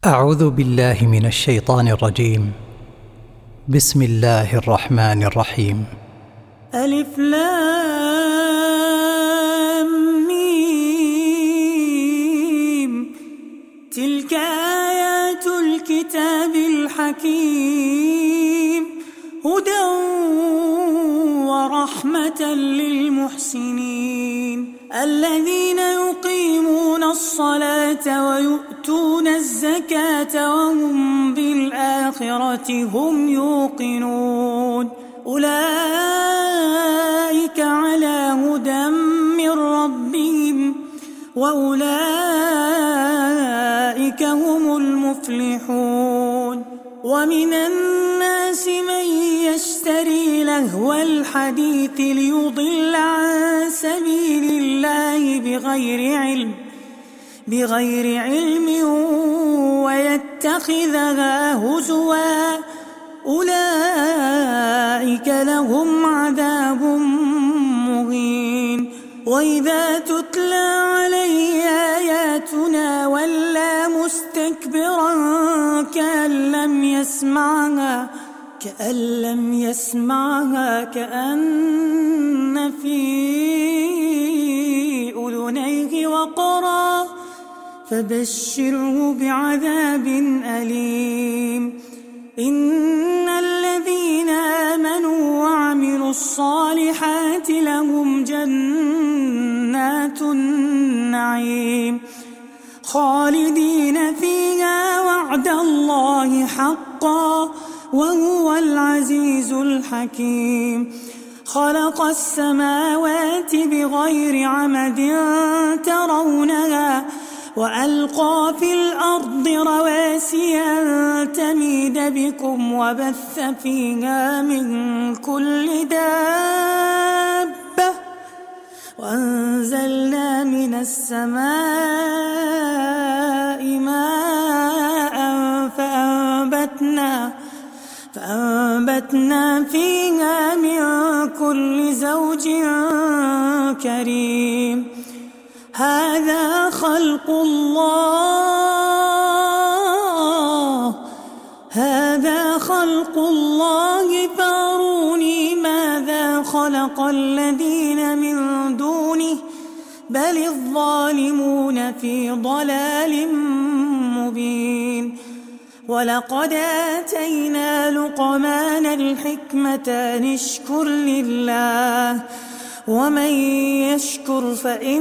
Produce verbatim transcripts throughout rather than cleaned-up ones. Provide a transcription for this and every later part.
أعوذ بالله من الشيطان الرجيم. بسم الله الرحمن الرحيم. ألف لام ميم. تلك آيات الكتاب الحكيم، هدى ورحمة للمحسنين الذين يقيمون الصلاة ويؤتون الزكاة وهم بالآخرة هم يوقنون. أولئك على هدى من ربهم وأولئك هم المفلحون. ومن الناس من يشتري لهو الحديث ليضل عن سبيل الله بغير علم بغير علم ويتخذها هزوا، أولئك لهم عذاب مهين. وإذا تتلى عليه آياتنا ولى مستكبرا كأن لم يسمعها كأن لم يسمعها كأن في أذنيه وقرا، فبشره بعذاب أليم. إن الذين آمنوا وعملوا الصالحات لهم جنات النعيم خالدين فيها، وعد الله حقا وهو العزيز الحكيم. خلق السماوات بغير عمد ترونها وألقى في الأرض رواسي أن تميد بكم وبث فيها من كل دابة، وأنزلنا من السماء ماء فأنبتنا فأنبتنا فيها من كل زوج كريم. هذا خلق الله هذا خلق الله فاروني ماذا خلق الذين من دونه بل الظالمون في ضلال مبين. ولقد آتينا لقمان الحكمة أن اشكر لله، ومن يشكر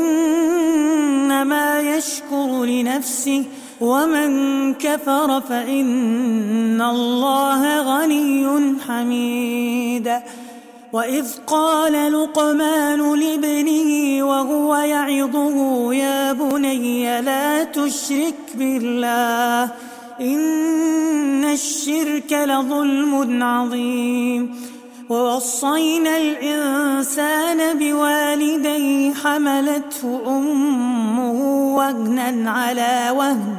فإنما يشكر لنفسه، ومن كفر فإن الله غني حميد. وإذ قال لقمان لابنه وهو يعظه يا بني لا تشرك بالله إن الشرك لظلم عظيم. ووصينا الإنسان بوالديه حملته أمه وهنا على وهن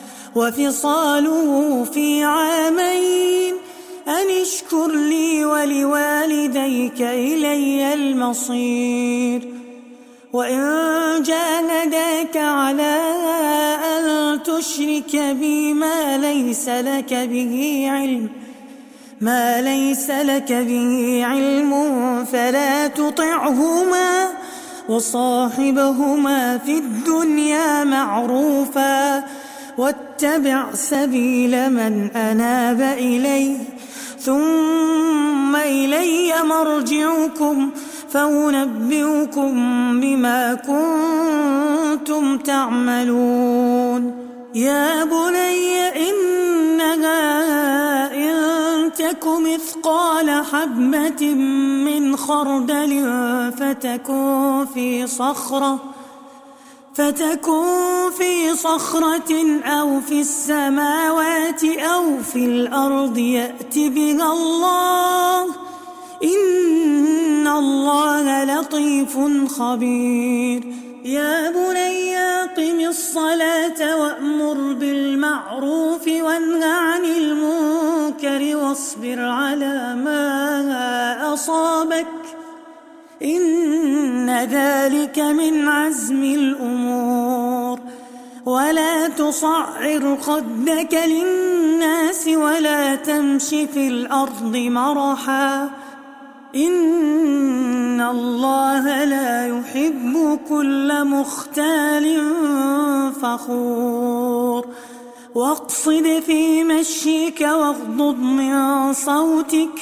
وفصاله في عامين أن اشكر لي ولوالديك إلي المصير. وإن جاهداك على أن تشرك بي ما ليس لك به علم ما ليس لك به علم فلا تطعهما وصاحبهما في الدنيا معروفا، واتبع سبيل من أناب إلي ثم إلي مرجعكم فأنبئكم بما كنتم تعملون. يا بني إنها إن تك مثقال حبة من خردل فتكن في صخرة فتكن في صخرة أو في السماوات أو في الأرض يأت بها الله، إن الله لطيف خبير. يا بني أقم الصلاة وأمر بالمعروف وانه عن المنكر واصبر على ما أصابك إن ذلك من عزم الأمور. ولا تصعر خدك للناس ولا تمش في الأرض مرحا إن الله لا يحب كل مختال فخور واقصد في مشيك واغضض من صوتك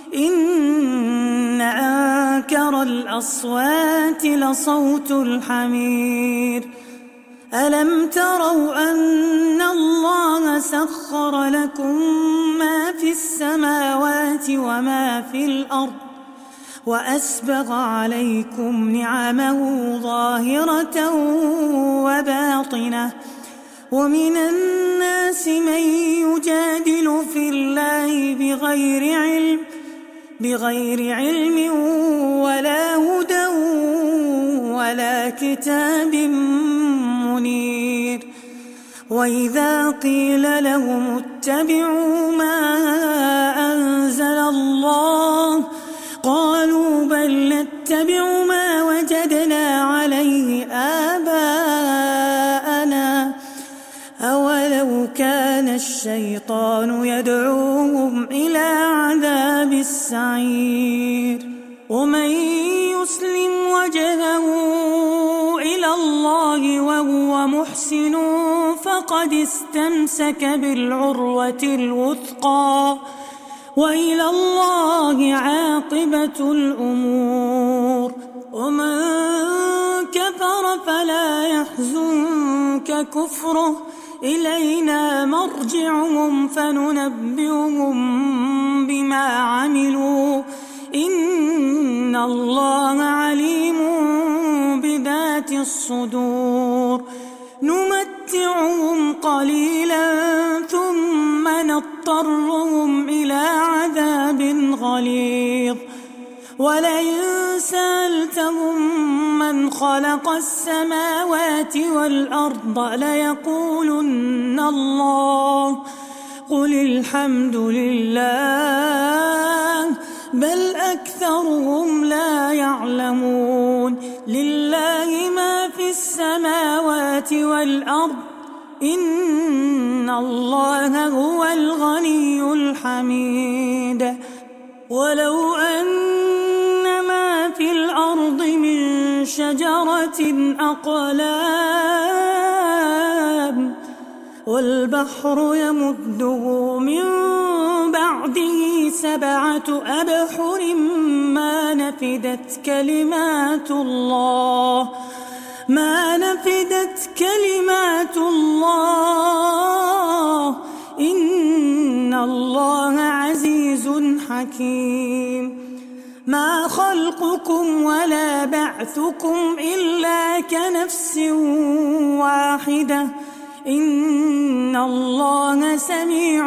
إن أنكر الأصوات لصوت الحمير ألم تروا أن الله سخر لكم ما في السماوات وما في الأرض وأسبغ عليكم نعمه ظاهرة وباطنة ومن الناس من يجادل في الله بغير علم بغير علم ولا هدى ولا كتاب منير وإذا قيل لهم اتبعوا ما أنزل الله قالوا بل نتبع ما وجدنا عليه آباءنا أولو كان الشيطان يدعوهم إلى عذاب السعير ومن يسلم وجهه إلى الله وهو محسن فقد استمسك بالعروة الوثقى وإلى الله عاقبة الأمور ومن كفر فلا يحزنك كفره إلينا مرجعهم فننبئهم بما عملوا إن الله عليم بذات الصدور نمتعهم قليلا ثم نضطرهم إلى عذاب غليظ ولئن سألتهم من خلق السماوات والأرض ليقولن الله قل الحمد لله بل أكثرهم لا يعلمون لله ما في السماوات والأرض إن الله هو الغني الحميد ولو أن ما في الأرض من شجرة أقلام والبحر يمده من بعده سبعة أبحر ما نفدت كلمات الله ما نفدت كلمات الله إن الله عزيز حكيم ما خلقكم ولا بعثكم إلا كنفس واحدة إن الله سميع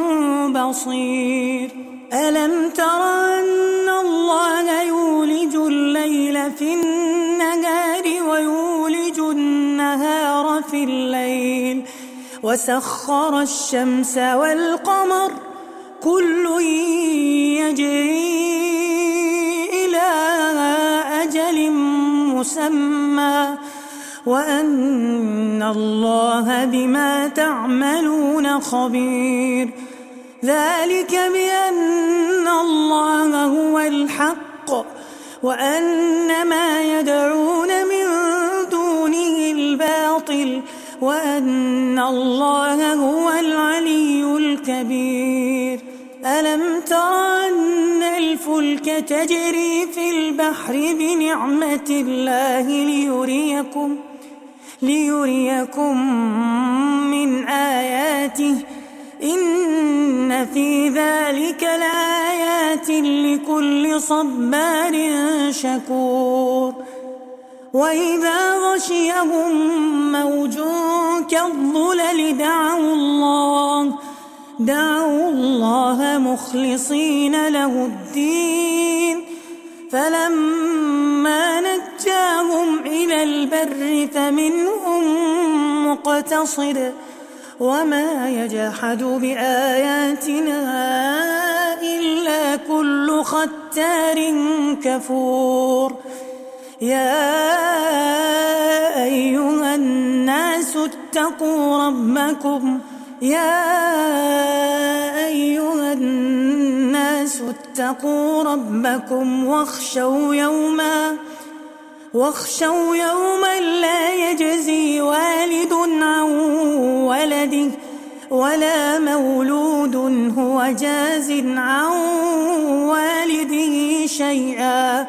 بصير ألم تر أن الله يولج الليل في النهار ويولج النهار في الليل وسخر الشمس والقمر كل يجري إلى أجل مسمى وأن الله بما تعملون خبير ذلك بأن الله هو الحق وأن ما يدعون من دونه الباطل وأن الله هو العلي الكبير ألم تر أن الفلك تجري في البحر بنعمة الله ليريكم ليريكم من آياته إن في ذلك لآيات لكل صبار شكور وإذا غشيهم موج كالظلل دعوا الله دعوا الله مخلصين له الدين فلما نجاهم إلى البر فمنهم مقتصد وما يجحد بآياتنا إلا كل ختار كفور يا أيها الناس اتقوا ربكم يا أيها الناس اتقوا ربكم واخشوا يوما واخشوا يوما لا يجزي والد عن ولده ولا مولود هو جاز عن والده شيئا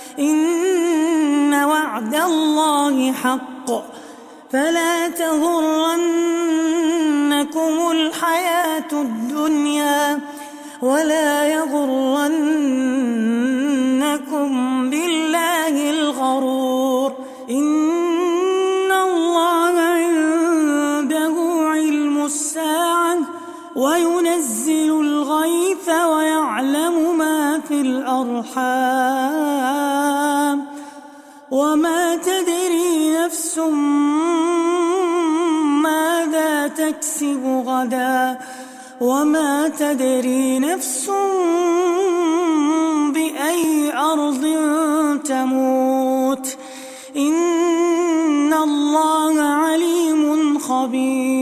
إن وعد الله حق فلا تغرنكم الحياة الدنيا ولا يغرنكم بالله الغرور إن الله عنده علم الساعة وينزل الغيث ويعلم ما في الأرحام وما تدري نفس ماذا تكسب غدا وما تدري نفس بأي أرض تموت إن الله عليم خبير.